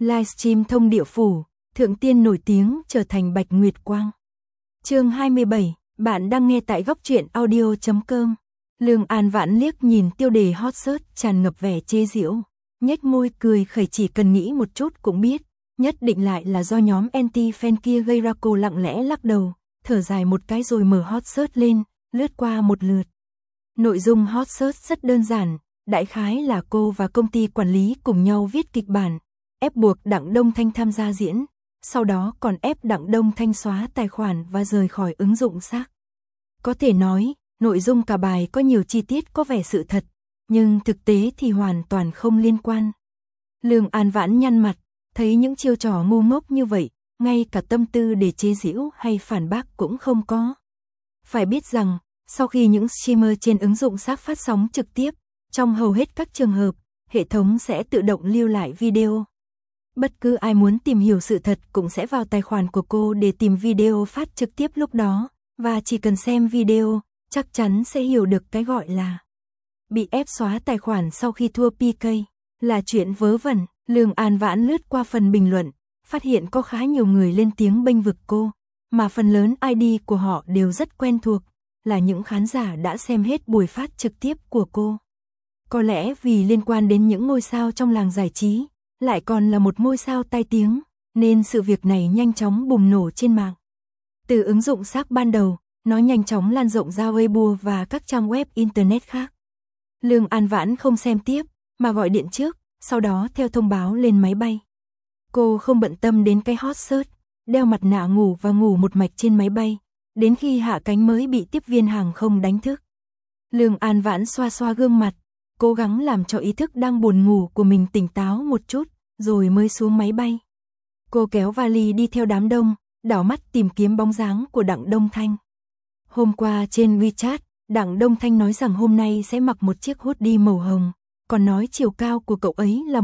Livestream thông địa phủ, thượng tiên nổi tiếng trở thành Bạch Nguyệt Quang. Chương 27, bạn đang nghe tại góc truyện audio.com. Lương An Vãn liếc nhìn tiêu đề hot search tràn ngập vẻ chế giễu, nhếch môi cười khẩy, chỉ cần nghĩ một chút cũng biết, nhất định lại là do nhóm anti-fan kia gây ra. Cô lặng lẽ lắc đầu, thở dài một cái rồi mở hot search lên, lướt qua một lượt. Nội dung hot search rất đơn giản, đại khái là cô và công ty quản lý cùng nhau viết kịch bản, ép buộc Đặng Đông Thanh tham gia diễn, sau đó còn ép Đặng Đông Thanh xóa tài khoản và rời khỏi ứng dụng xác. Có thể nói, nội dung cả bài có nhiều chi tiết có vẻ sự thật, nhưng thực tế thì hoàn toàn không liên quan. Lương An Vãn nhăn mặt, thấy những chiêu trò ngu ngốc như vậy, ngay cả tâm tư để chế giễu hay phản bác cũng không có. Phải biết rằng, sau khi những streamer trên ứng dụng xác phát sóng trực tiếp, trong hầu hết các trường hợp, hệ thống sẽ tự động lưu lại video. Bất cứ ai muốn tìm hiểu sự thật cũng sẽ vào tài khoản của cô để tìm video phát trực tiếp lúc đó, và chỉ cần xem video, chắc chắn sẽ hiểu được cái gọi là bị ép xóa tài khoản sau khi thua PK, là chuyện vớ vẩn. Lương An Vãn lướt qua phần bình luận, phát hiện có khá nhiều người lên tiếng bênh vực cô, mà phần lớn ID của họ đều rất quen thuộc, là những khán giả đã xem hết buổi phát trực tiếp của cô. Có lẽ vì liên quan đến những ngôi sao trong làng giải trí, lại còn là một ngôi sao tai tiếng, nên sự việc này nhanh chóng bùng nổ trên mạng. Từ ứng dụng xác ban đầu, nó nhanh chóng lan rộng ra Weibo và các trang web internet khác. Lương An Vãn không xem tiếp, mà gọi điện trước, sau đó theo thông báo lên máy bay. Cô không bận tâm đến cái hot search, đeo mặt nạ ngủ và ngủ một mạch trên máy bay, đến khi hạ cánh mới bị tiếp viên hàng không đánh thức. Lương An Vãn xoa xoa gương mặt, cố gắng làm cho ý thức đang buồn ngủ của mình tỉnh táo một chút, rồi mới xuống máy bay. Cô kéo vali đi theo đám đông, đảo mắt tìm kiếm bóng dáng của Đặng Đông Thanh. Hôm qua trên WeChat, Đặng Đông Thanh nói rằng hôm nay sẽ mặc một chiếc hoodie màu hồng, còn nói chiều cao của cậu ấy là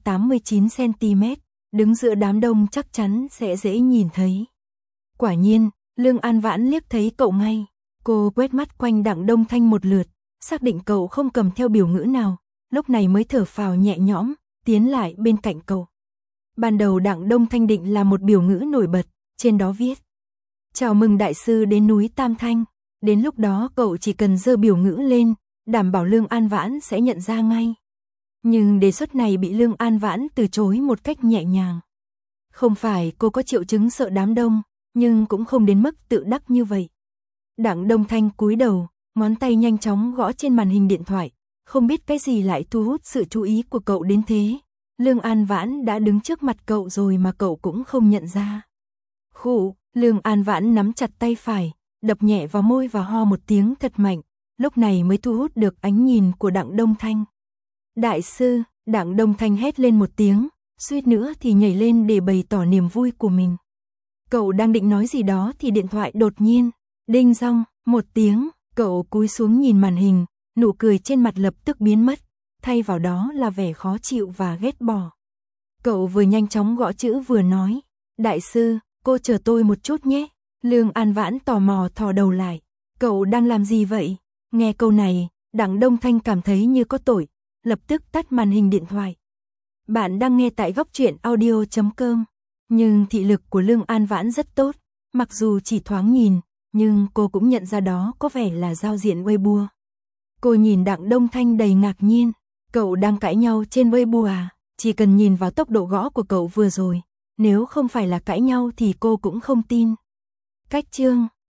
189cm, đứng giữa đám đông chắc chắn sẽ dễ nhìn thấy. Quả nhiên, Lương An Vãn liếc thấy cậu ngay. Cô quét mắt quanh Đặng Đông Thanh một lượt, xác định cậu không cầm theo biểu ngữ nào, lúc này mới thở phào nhẹ nhõm, tiến lại bên cạnh cậu. Ban đầu Đặng Đông Thanh định là một biểu ngữ nổi bật, trên đó viết: "Chào mừng đại sư đến núi Tam Thanh." Đến lúc đó cậu chỉ cần giơ biểu ngữ lên, đảm bảo Lương An Vãn sẽ nhận ra ngay. Nhưng đề xuất này bị Lương An Vãn từ chối một cách nhẹ nhàng. Không phải cô có triệu chứng sợ đám đông, nhưng cũng không đến mức tự đắc như vậy. Đặng Đông Thanh cúi đầu, ngón tay nhanh chóng gõ trên màn hình điện thoại, không biết cái gì lại thu hút sự chú ý của cậu đến thế. Lương An Vãn đã đứng trước mặt cậu rồi mà cậu cũng không nhận ra. Khụ, Lương An Vãn nắm chặt tay phải, đập nhẹ vào môi và ho một tiếng thật mạnh, lúc này mới thu hút được ánh nhìn của Đặng Đông Thanh. "Đại sư!" Đặng Đông Thanh hét lên một tiếng, suýt nữa thì nhảy lên để bày tỏ niềm vui của mình. Cậu đang định nói gì đó thì điện thoại đột nhiên đinh dong một tiếng, cậu cúi xuống nhìn màn hình, nụ cười trên mặt lập tức biến mất, thay vào đó là vẻ khó chịu và ghét bỏ. Cậu vừa nhanh chóng gõ chữ vừa nói: "Đại sư, cô chờ tôi một chút nhé." Lương An Vãn tò mò thò đầu lại. "Cậu đang làm gì vậy?" Nghe câu này, Đặng Đông Thanh cảm thấy như có tội, lập tức tắt màn hình điện thoại. Bạn đang nghe tại góc truyện audio.com. Nhưng thị lực của Lương An Vãn rất tốt, mặc dù chỉ thoáng nhìn, nhưng cô cũng nhận ra đó có vẻ là giao diện Weibo. Cô nhìn Đặng Đông Thanh đầy ngạc nhiên. "Cậu đang cãi nhau trên Weibo à?" Chỉ cần nhìn vào tốc độ gõ của cậu vừa rồi, nếu không phải là cãi nhau thì cô cũng không tin. Cách chương